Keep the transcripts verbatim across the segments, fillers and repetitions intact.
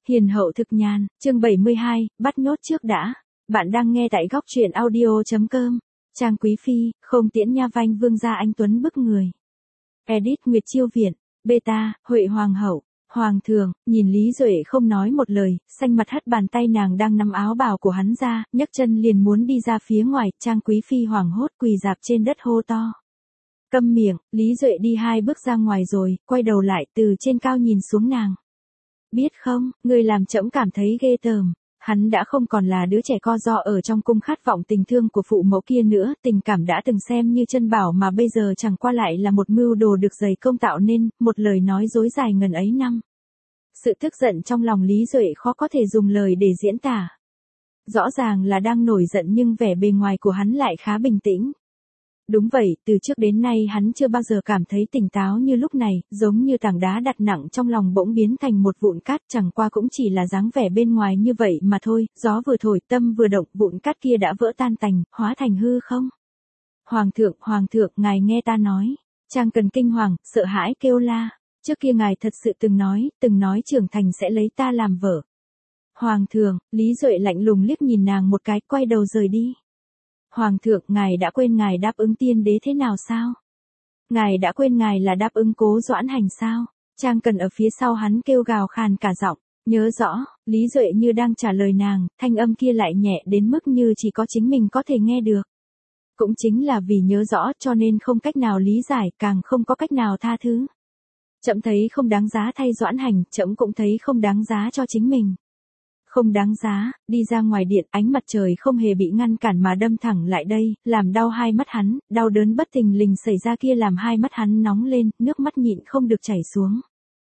Hiền hậu thực nhàn, chương bảy mươi hai, bắt nhốt trước đã. Bạn đang nghe tại góc truyện audio chấm com. Trang Quý Phi, không tiễn nha vanh vương gia anh Tuấn bức người. Edit Nguyệt Chiêu Viện, Beta, Huệ Hoàng hậu, Hoàng thượng, nhìn Lý Duệ không nói một lời, xanh mặt hất bàn tay nàng đang nắm áo bào của hắn ra, nhấc chân liền muốn đi ra phía ngoài, Trang Quý Phi hoảng hốt quỳ dạp trên đất hô to. Câm miệng, Lý Duệ đi hai bước ra ngoài rồi, quay đầu lại từ trên cao nhìn xuống nàng. Biết không, ngươi làm trẫm cảm thấy ghê tởm. Hắn đã không còn là đứa trẻ co ro ở trong cung khát vọng tình thương của phụ mẫu kia nữa, tình cảm đã từng xem như chân bảo mà bây giờ chẳng qua lại là một mưu đồ được dày công tạo nên, một lời nói dối dài ngần ấy năm. Sự tức giận trong lòng Lý Duệ khó có thể dùng lời để diễn tả. Rõ ràng là đang nổi giận nhưng vẻ bề ngoài của hắn lại khá bình tĩnh. Đúng vậy, từ trước đến nay hắn chưa bao giờ cảm thấy tỉnh táo như lúc này, giống như tảng đá đặt nặng trong lòng bỗng biến thành một vụn cát, chẳng qua cũng chỉ là dáng vẻ bên ngoài như vậy mà thôi, gió vừa thổi tâm vừa động, vụn cát kia đã vỡ tan tành, hóa thành hư không. Hoàng thượng, hoàng thượng, ngài nghe ta nói. Trang Cần kinh hoàng, sợ hãi kêu la, trước kia ngài thật sự từng nói, từng nói trưởng thành sẽ lấy ta làm vợ. Hoàng thượng, Lý Duệ lạnh lùng liếc nhìn nàng một cái, quay đầu rời đi. Hoàng thượng, ngài đã quên ngài đáp ứng tiên đế thế nào sao? Ngài đã quên ngài là đáp ứng Cố Doãn Hành sao? Trang Cần ở phía sau hắn kêu gào khàn cả giọng, nhớ rõ, Lý Duệ như đang trả lời nàng, thanh âm kia lại nhẹ đến mức như chỉ có chính mình có thể nghe được. Cũng chính là vì nhớ rõ cho nên không cách nào lý giải, càng không có cách nào tha thứ. Trẫm thấy không đáng giá thay Doãn Hành, trẫm cũng thấy không đáng giá cho chính mình. Không đáng giá, đi ra ngoài điện, ánh mặt trời không hề bị ngăn cản mà đâm thẳng lại đây, làm đau hai mắt hắn, đau đớn bất thình lình xảy ra kia làm hai mắt hắn nóng lên, nước mắt nhịn không được chảy xuống.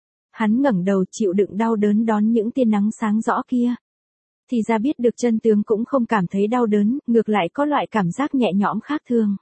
Hắn ngẩng đầu chịu đựng đau đớn đón những tia nắng sáng rõ kia. Thì ra biết được chân tướng cũng không cảm thấy đau đớn, ngược lại có loại cảm giác nhẹ nhõm khác thường.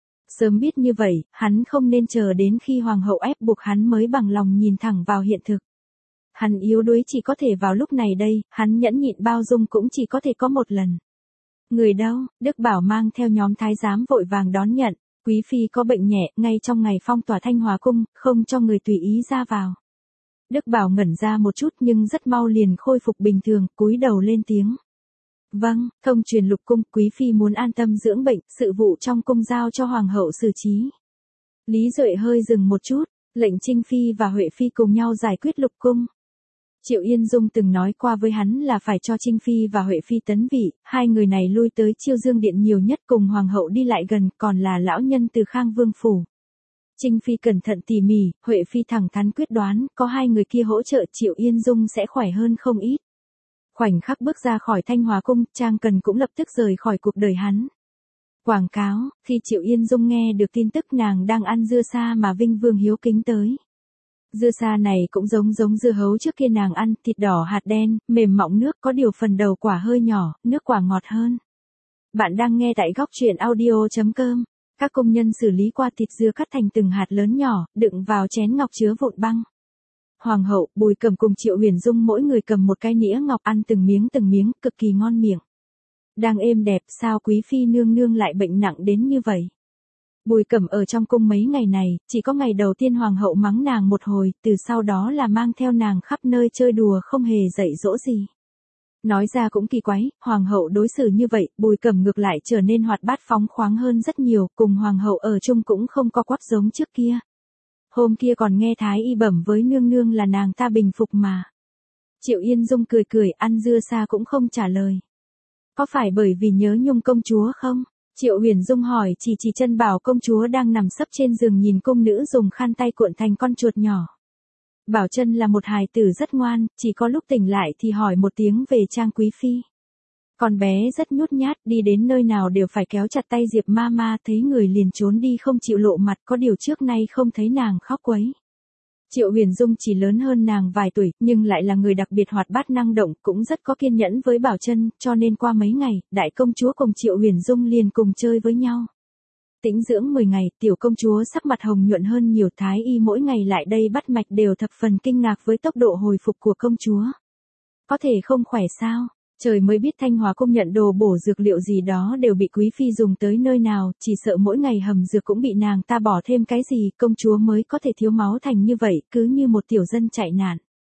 Sớm biết như vậy, hắn không nên chờ đến khi hoàng hậu ép buộc hắn mới bằng lòng nhìn thẳng vào hiện thực. Hắn yếu đuối chỉ có thể vào lúc này đây, hắn nhẫn nhịn bao dung cũng chỉ có thể có một lần. Người đâu, Đức Bảo mang theo nhóm thái giám vội vàng đón nhận, Quý Phi có bệnh nhẹ, ngay trong ngày phong tỏa Thanh Hòa Cung, không cho người tùy ý ra vào. Đức Bảo ngẩn ra một chút nhưng rất mau liền khôi phục bình thường, cúi đầu lên tiếng. Vâng, thông truyền lục cung, Quý Phi muốn an tâm dưỡng bệnh, sự vụ trong cung giao cho Hoàng hậu xử trí. Lý Duệ hơi dừng một chút, lệnh Trinh Phi và Huệ Phi cùng nhau giải quyết lục cung. Triệu Yên Dung từng nói qua với hắn là phải cho Trinh Phi và Huệ Phi tấn vị, hai người này lui tới Chiêu Dương Điện nhiều nhất cùng Hoàng hậu đi lại gần, còn là lão nhân từ Khang Vương Phủ. Trinh Phi cẩn thận tỉ mỉ, Huệ Phi thẳng thắn quyết đoán, có hai người kia hỗ trợ Triệu Yên Dung sẽ khỏe hơn không ít. Khoảnh khắc bước ra khỏi Thanh Hòa Cung, Trang Cần cũng lập tức rời khỏi cuộc đời hắn. Quảng cáo, khi Triệu Yên Dung nghe được tin tức nàng đang ăn dưa sa mà Vinh Vương hiếu kính tới. Dưa sa này cũng giống giống dưa hấu trước kia nàng ăn, thịt đỏ hạt đen, mềm mọng nước, có điều phần đầu quả hơi nhỏ, nước quả ngọt hơn. Bạn đang nghe tại góc truyện audio chấm com. Các công nhân xử lý qua thịt dưa cắt thành từng hạt lớn nhỏ, đựng vào chén ngọc chứa vụn băng. Hoàng hậu, Bùi Cẩm cùng Triệu Huyền Dung mỗi người cầm một cái nĩa ngọc ăn từng miếng từng miếng, cực kỳ ngon miệng. Đang êm đẹp, sao Quý Phi nương nương lại bệnh nặng đến như vậy? Bùi Cẩm ở trong cung mấy ngày này, chỉ có ngày đầu tiên hoàng hậu mắng nàng một hồi, từ sau đó là mang theo nàng khắp nơi chơi đùa không hề dạy dỗ gì. Nói ra cũng kỳ quái, hoàng hậu đối xử như vậy, Bùi Cẩm ngược lại trở nên hoạt bát phóng khoáng hơn rất nhiều, cùng hoàng hậu ở chung cũng không có quắp giống trước kia. Hôm kia còn nghe Thái y bẩm với nương nương là nàng ta bình phục mà. Triệu Yên Dung cười cười, ăn dưa sa cũng không trả lời. Có phải bởi vì nhớ nhung công chúa không? Triệu Huyền Dung hỏi, chỉ chỉ chân Bảo công chúa đang nằm sấp trên giường nhìn cung nữ dùng khăn tay cuộn thành con chuột nhỏ. Bảo Chân là một hài tử rất ngoan, chỉ có lúc tỉnh lại thì hỏi một tiếng về Trang Quý Phi. Con bé rất nhút nhát, đi đến nơi nào đều phải kéo chặt tay Diệp Mama, thấy người liền trốn đi không chịu lộ mặt, có điều trước nay không thấy nàng khóc quấy. Triệu Huyền Dung chỉ lớn hơn nàng vài tuổi, nhưng lại là người đặc biệt hoạt bát năng động, cũng rất có kiên nhẫn với Bảo Chân, cho nên qua mấy ngày, đại công chúa cùng Triệu Huyền Dung liền cùng chơi với nhau. Tĩnh dưỡng mười ngày, tiểu công chúa sắc mặt hồng nhuận hơn nhiều, thái y mỗi ngày lại đây bắt mạch đều thập phần kinh ngạc với tốc độ hồi phục của công chúa. Có thể không khỏe sao? Trời mới biết Thanh Hòa Cung nhận đồ bổ dược liệu gì đó đều bị Quý Phi dùng tới nơi nào, chỉ sợ mỗi ngày hầm dược cũng bị nàng ta bỏ thêm cái gì, công chúa mới có thể thiếu máu thành như vậy, cứ như một tiểu dân chạy nạn.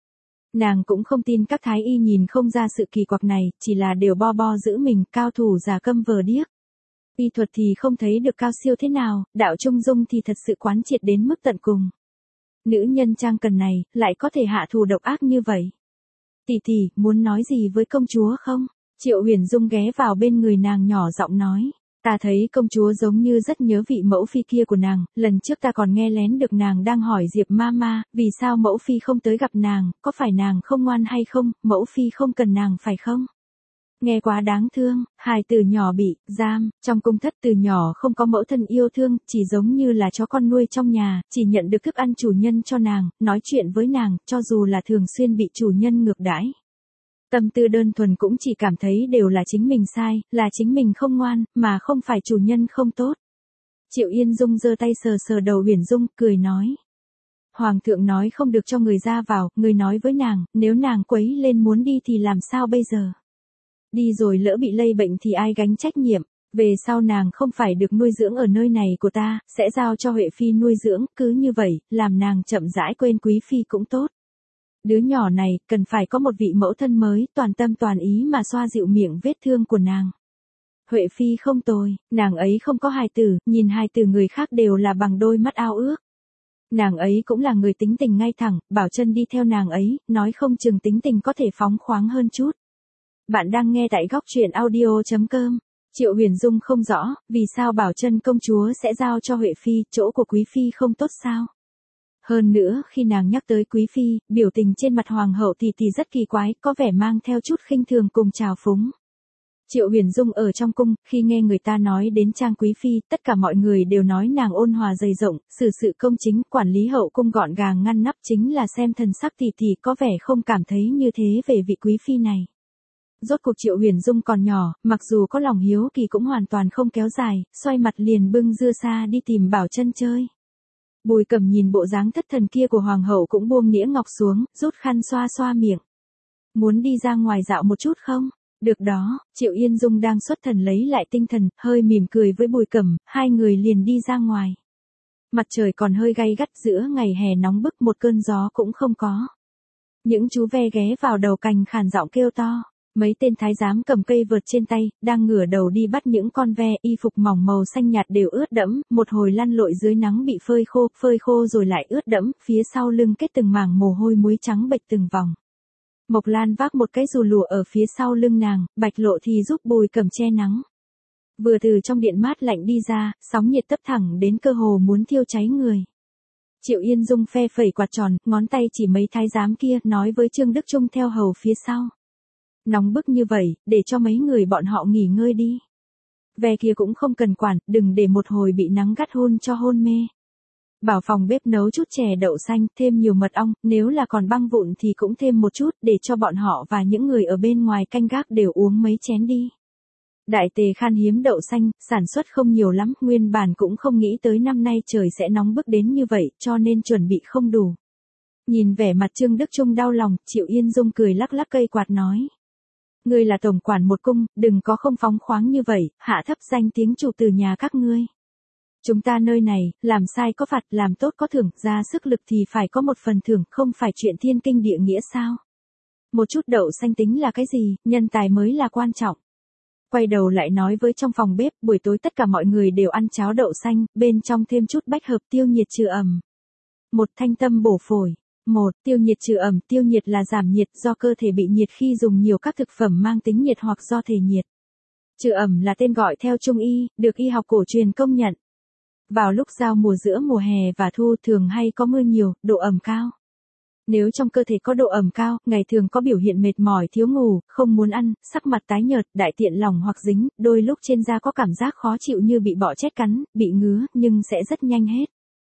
Nàng cũng không tin các thái y nhìn không ra sự kỳ quặc này, chỉ là đều bo bo giữ mình, cao thủ giả câm vờ điếc. Y thuật thì không thấy được cao siêu thế nào, đạo trung dung thì thật sự quán triệt đến mức tận cùng. Nữ nhân trang cần này, lại có thể hạ thù độc ác như vậy. Tỷ tỷ, muốn nói gì với công chúa không? Triệu Huyền Dung ghé vào bên người nàng nhỏ giọng nói. Ta thấy công chúa giống như rất nhớ vị mẫu phi kia của nàng, lần trước ta còn nghe lén được nàng đang hỏi Diệp Mama, vì sao mẫu phi không tới gặp nàng, có phải nàng không ngoan hay không, mẫu phi không cần nàng phải không? Nghe quá đáng thương, hài tử nhỏ bị giam, trong cung thất từ nhỏ không có mẫu thân yêu thương, chỉ giống như là chó con nuôi trong nhà, chỉ nhận được thức ăn chủ nhân cho nàng, nói chuyện với nàng, cho dù là thường xuyên bị chủ nhân ngược đãi. Tâm tư đơn thuần cũng chỉ cảm thấy đều là chính mình sai, là chính mình không ngoan, mà không phải chủ nhân không tốt. Triệu Yên Dung giơ tay sờ sờ đầu Huyền Dung, cười nói. Hoàng thượng nói không được cho người ra vào, người nói với nàng, nếu nàng quấy lên muốn đi thì làm sao bây giờ? Đi rồi lỡ bị lây bệnh thì ai gánh trách nhiệm, về sau nàng không phải được nuôi dưỡng ở nơi này của ta, sẽ giao cho Huệ Phi nuôi dưỡng, cứ như vậy, làm nàng chậm rãi quên Quý Phi cũng tốt. Đứa nhỏ này, cần phải có một vị mẫu thân mới, toàn tâm toàn ý mà xoa dịu miệng vết thương của nàng. Huệ Phi không tồi, nàng ấy không có hài tử, nhìn hài tử người khác đều là bằng đôi mắt ao ước. Nàng ấy cũng là người tính tình ngay thẳng, Bảo Chân đi theo nàng ấy, nói không chừng tính tình có thể phóng khoáng hơn chút. Bạn đang nghe tại góc truyện audio chấm com. Triệu Huyền Dung không rõ, vì sao Bảo Chân công chúa sẽ giao cho Huệ Phi, chỗ của Quý Phi không tốt sao? Hơn nữa, khi nàng nhắc tới Quý Phi, biểu tình trên mặt Hoàng hậu thì thì rất kỳ quái, có vẻ mang theo chút khinh thường cùng trào phúng. Triệu Huyền Dung ở trong cung, khi nghe người ta nói đến Trang Quý Phi, tất cả mọi người đều nói nàng ôn hòa dày rộng, xử sự công chính, quản lý hậu cung gọn gàng ngăn nắp, chính là xem thần sắc thì thì có vẻ không cảm thấy như thế về vị Quý Phi này. Rốt cuộc Triệu Huyền Dung còn nhỏ, mặc dù có lòng hiếu kỳ cũng hoàn toàn không kéo dài, xoay mặt liền bưng dưa xa đi tìm Bảo Chân chơi. Bùi Cẩm nhìn bộ dáng thất thần kia của Hoàng hậu cũng buông nĩa ngọc xuống, rút khăn xoa xoa miệng. Muốn đi ra ngoài dạo một chút không? Được đó, Triệu Yên Dung đang xuất thần lấy lại tinh thần, hơi mỉm cười với Bùi Cẩm, hai người liền đi ra ngoài. Mặt trời còn hơi gay gắt, giữa ngày hè nóng bức, một cơn gió cũng không có. Những chú ve ghé vào đầu cành khàn giọng kêu to. Mấy tên thái giám cầm cây vợt trên tay, đang ngửa đầu đi bắt những con ve, y phục mỏng màu xanh nhạt đều ướt đẫm, một hồi lăn lội dưới nắng bị phơi khô, phơi khô rồi lại ướt đẫm, phía sau lưng kết từng mảng mồ hôi muối trắng bệch từng vòng. Mộc Lan vác một cái dù lụa ở phía sau lưng nàng, Bạch Lộ thì giúp Bùi Cẩm che nắng. Vừa từ trong điện mát lạnh đi ra, sóng nhiệt tấp thẳng đến cơ hồ muốn thiêu cháy người. Triệu Yên Dung phe phẩy quạt tròn, ngón tay chỉ mấy thái giám kia, nói với Trương Đức Trung theo hầu phía sau. Nóng bức như vậy, để cho mấy người bọn họ nghỉ ngơi đi. Ve kia cũng không cần quản, đừng để một hồi bị nắng gắt hôn cho hôn mê. Bảo phòng bếp nấu chút chè đậu xanh, thêm nhiều mật ong, nếu là còn băng vụn thì cũng thêm một chút, để cho bọn họ và những người ở bên ngoài canh gác đều uống mấy chén đi. Đại tề khan hiếm đậu xanh, sản xuất không nhiều lắm, nguyên bản cũng không nghĩ tới năm nay trời sẽ nóng bức đến như vậy, cho nên chuẩn bị không đủ. Nhìn vẻ mặt Trương Đức Trung đau lòng, Triệu Yên Dung cười lắc lắc cây quạt nói. Ngươi là tổng quản một cung, đừng có không phóng khoáng như vậy, hạ thấp danh tiếng chủ từ nhà các ngươi. Chúng ta nơi này, làm sai có phạt, làm tốt có thưởng, ra sức lực thì phải có một phần thưởng, không phải chuyện thiên kinh địa nghĩa sao? Một chút đậu xanh tính là cái gì, nhân tài mới là quan trọng. Quay đầu lại nói với trong phòng bếp, buổi tối tất cả mọi người đều ăn cháo đậu xanh, bên trong thêm chút bách hợp tiêu nhiệt trừ ẩm. Một thanh tâm bổ phổi. Một, tiêu nhiệt trừ ẩm, tiêu nhiệt là giảm nhiệt do cơ thể bị nhiệt khi dùng nhiều các thực phẩm mang tính nhiệt hoặc do thể nhiệt. Trừ ẩm là tên gọi theo Trung y, được y học cổ truyền công nhận. Vào lúc giao mùa giữa mùa hè và thu thường hay có mưa nhiều, độ ẩm cao. Nếu trong cơ thể có độ ẩm cao, ngày thường có biểu hiện mệt mỏi, thiếu ngủ, không muốn ăn, sắc mặt tái nhợt, đại tiện lỏng hoặc dính, đôi lúc trên da có cảm giác khó chịu như bị bọ chét cắn, bị ngứa, nhưng sẽ rất nhanh hết.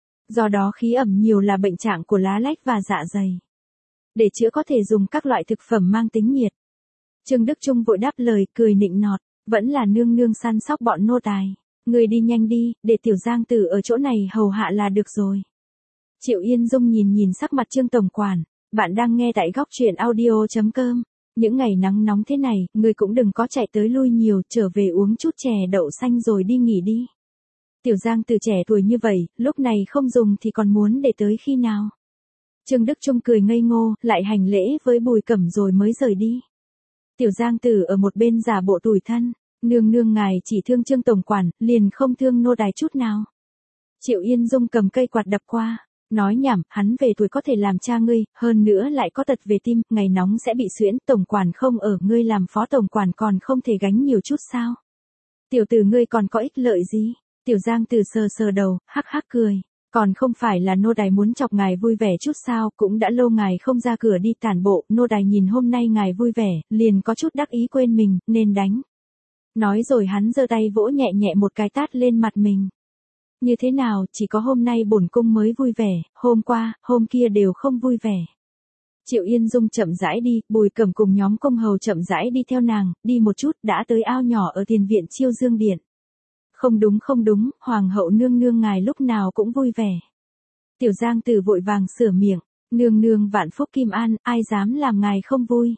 Do đó khí ẩm nhiều là bệnh trạng của lá lách và dạ dày. Để chữa có thể dùng các loại thực phẩm mang tính nhiệt. Trương Đức Trung vội đáp lời, cười nịnh nọt, vẫn là nương nương săn sóc bọn nô tài. Người đi nhanh đi, để tiểu Giang Tử ở chỗ này hầu hạ là được rồi. Triệu Yên Dung nhìn nhìn sắc mặt Trương tổng quản, bạn đang nghe tại góc truyện audio chấm com. Những ngày nắng nóng thế này, người cũng đừng có chạy tới lui nhiều, trở về uống chút chè đậu xanh rồi đi nghỉ đi. Tiểu Giang Tử trẻ tuổi như vậy, lúc này không dùng thì còn muốn để tới khi nào? Trương Đức Trung cười ngây ngô, lại hành lễ với Bùi Cẩm rồi mới rời đi. Tiểu Giang Tử ở một bên giả bộ tủi thân, nương nương ngài chỉ thương Trương tổng quản, liền không thương nô đài chút nào. Triệu Yên Dung cầm cây quạt đập qua, nói nhảm, hắn về tuổi có thể làm cha ngươi, hơn nữa lại có tật về tim, ngày nóng sẽ bị suyễn, tổng quản không ở, ngươi làm phó tổng quản còn không thể gánh nhiều chút sao? Tiểu tử ngươi còn có ích lợi gì? Tiểu Giang Tử sờ sờ đầu, hắc hắc cười. Còn không phải là nô đài muốn chọc ngài vui vẻ chút sao, cũng đã lâu ngài không ra cửa đi tản bộ, nô đài nhìn hôm nay ngài vui vẻ, liền có chút đắc ý quên mình, nên đánh. Nói rồi hắn giơ tay vỗ nhẹ nhẹ một cái tát lên mặt mình. Như thế nào, chỉ có hôm nay bổn cung mới vui vẻ, hôm qua, hôm kia đều không vui vẻ. Triệu Yên Dung chậm rãi đi, Bùi Cẩm cùng nhóm công hầu chậm rãi đi theo nàng, đi một chút đã tới ao nhỏ ở tiền viện Chiêu Dương Điện. Không đúng không đúng, hoàng hậu nương nương ngài lúc nào cũng vui vẻ. Tiểu Giang Tử vội vàng sửa miệng, nương nương vạn phúc kim an, ai dám làm ngài không vui.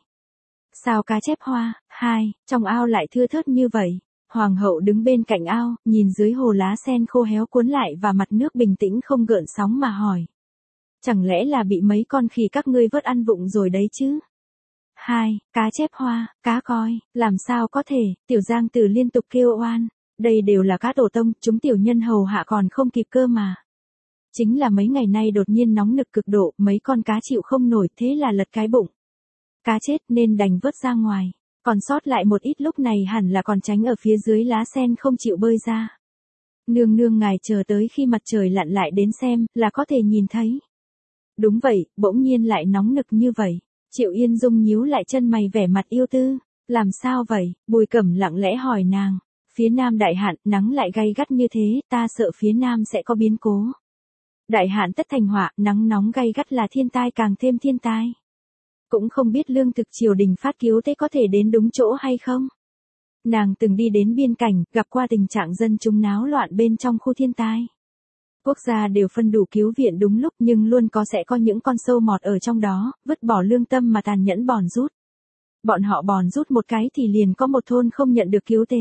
Sao cá chép hoa, hai, trong ao lại thưa thớt như vậy. Hoàng hậu đứng bên cạnh ao, nhìn dưới hồ lá sen khô héo cuốn lại và mặt nước bình tĩnh không gợn sóng mà hỏi. Chẳng lẽ là bị mấy con khỉ các ngươi vớt ăn vụng rồi đấy chứ? Hai, cá chép hoa, cá coi, làm sao có thể, Tiểu Giang Tử liên tục kêu oan. Đây đều là cá tổ tông, chúng tiểu nhân hầu hạ còn không kịp cơ mà. Chính là mấy ngày nay đột nhiên nóng nực cực độ, mấy con cá chịu không nổi, thế là lật cái bụng. Cá chết nên đành vớt ra ngoài, còn sót lại một ít lúc này hẳn là còn tránh ở phía dưới lá sen không chịu bơi ra. Nương nương ngài chờ tới khi mặt trời lặn lại đến xem, là có thể nhìn thấy. Đúng vậy, bỗng nhiên lại nóng nực như vậy. Triệu Yên Dung nhíu lại chân mày vẻ mặt yêu tư. Làm sao vậy? Bùi Cẩm lặng lẽ hỏi nàng. Phía Nam đại hạn, nắng lại gay gắt như thế, ta sợ phía Nam sẽ có biến cố. Đại hạn tất thành họa, nắng nóng gay gắt là thiên tai càng thêm thiên tai. Cũng không biết lương thực triều đình phát cứu tế có thể đến đúng chỗ hay không. Nàng từng đi đến biên cảnh, gặp qua tình trạng dân chúng náo loạn bên trong khu thiên tai. Quốc gia đều phân đủ cứu viện đúng lúc nhưng luôn có sẽ có những con sâu mọt ở trong đó, vứt bỏ lương tâm mà tàn nhẫn bòn rút. Bọn họ bòn rút một cái thì liền có một thôn không nhận được cứu tế.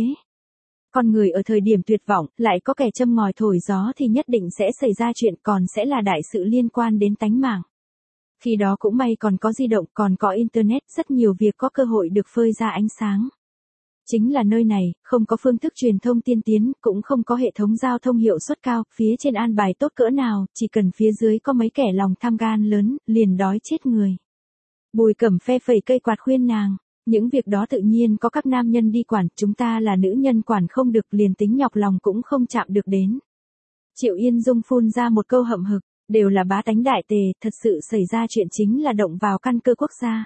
Con người ở thời điểm tuyệt vọng, lại có kẻ châm ngòi thổi gió thì nhất định sẽ xảy ra chuyện, còn sẽ là đại sự liên quan đến tánh mạng. Khi đó cũng may còn có di động, còn có internet, rất nhiều việc có cơ hội được phơi ra ánh sáng. Chính là nơi này, không có phương thức truyền thông tiên tiến, cũng không có hệ thống giao thông hiệu suất cao, phía trên an bài tốt cỡ nào, chỉ cần phía dưới có mấy kẻ lòng tham gan lớn, liền đói chết người. Bùi Cẩm phe phẩy cây quạt khuyên nàng. Những việc đó tự nhiên có các nam nhân đi quản, chúng ta là nữ nhân quản không được, liền tính nhọc lòng cũng không chạm được đến. Triệu Yên Dung phun ra một câu hậm hực, đều là bá tánh đại tề, thật sự xảy ra chuyện chính là động vào căn cơ quốc gia.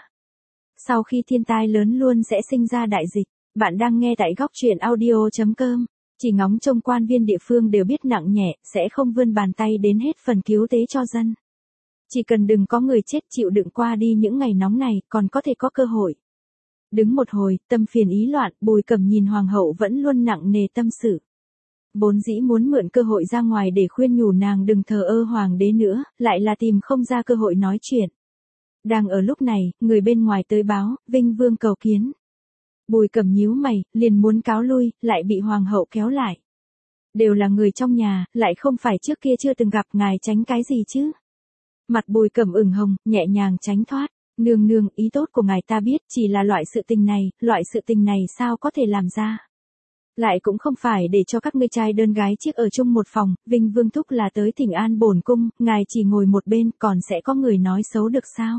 Sau khi thiên tai lớn luôn sẽ sinh ra đại dịch, bạn đang nghe tại góc truyện audio chấm com, chỉ ngóng trông quan viên địa phương đều biết nặng nhẹ, sẽ không vươn bàn tay đến hết phần cứu tế cho dân. Chỉ cần đừng có người chết chịu đựng qua đi những ngày nóng này, còn có thể có cơ hội. Đứng một hồi, tâm phiền ý loạn, Bùi Cẩm nhìn hoàng hậu vẫn luôn nặng nề tâm sự. Vốn dĩ muốn mượn cơ hội ra ngoài để khuyên nhủ nàng đừng thờ ơ hoàng đế nữa, lại là tìm không ra cơ hội nói chuyện. Đang ở lúc này, người bên ngoài tới báo, Vinh Vương cầu kiến. Bùi Cẩm nhíu mày, liền muốn cáo lui, lại bị hoàng hậu kéo lại. Đều là người trong nhà, lại không phải trước kia chưa từng gặp, ngài tránh cái gì chứ? Mặt Bùi Cẩm ửng hồng, nhẹ nhàng tránh thoát. Nương nương, ý tốt của ngài ta biết, chỉ là loại sự tình này, loại sự tình này sao có thể làm ra. Lại cũng không phải để cho các ngươi trai đơn gái chiếc ở chung một phòng, Vinh Vương thúc là tới thỉnh an bổn cung, ngài chỉ ngồi một bên, còn sẽ có người nói xấu được sao?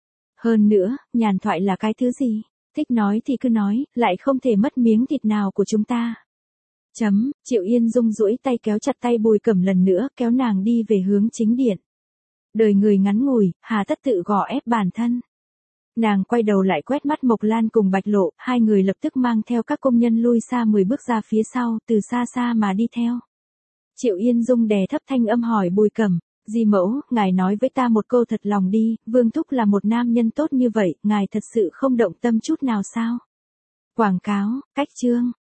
Hơn nữa, nhàn thoại là cái thứ gì? Thích nói thì cứ nói, lại không thể mất miếng thịt nào của chúng ta. Chấm, Triệu Yên Dung duỗi tay kéo chặt tay Bùi Cẩm lần nữa, kéo nàng đi về hướng chính điện. Đời người ngắn ngủi, hà tất tự gò ép bản thân. Nàng quay đầu lại quét mắt Mộc Lan cùng Bạch Lộ, hai người lập tức mang theo các công nhân lui xa mười bước ra phía sau, từ xa xa mà đi theo. Triệu Yên Dung đè thấp thanh âm hỏi Bùi Cẩm, di mẫu, ngài nói với ta một câu thật lòng đi, Vương thúc là một nam nhân tốt như vậy, ngài thật sự không động tâm chút nào sao? Quảng cáo, cách chương,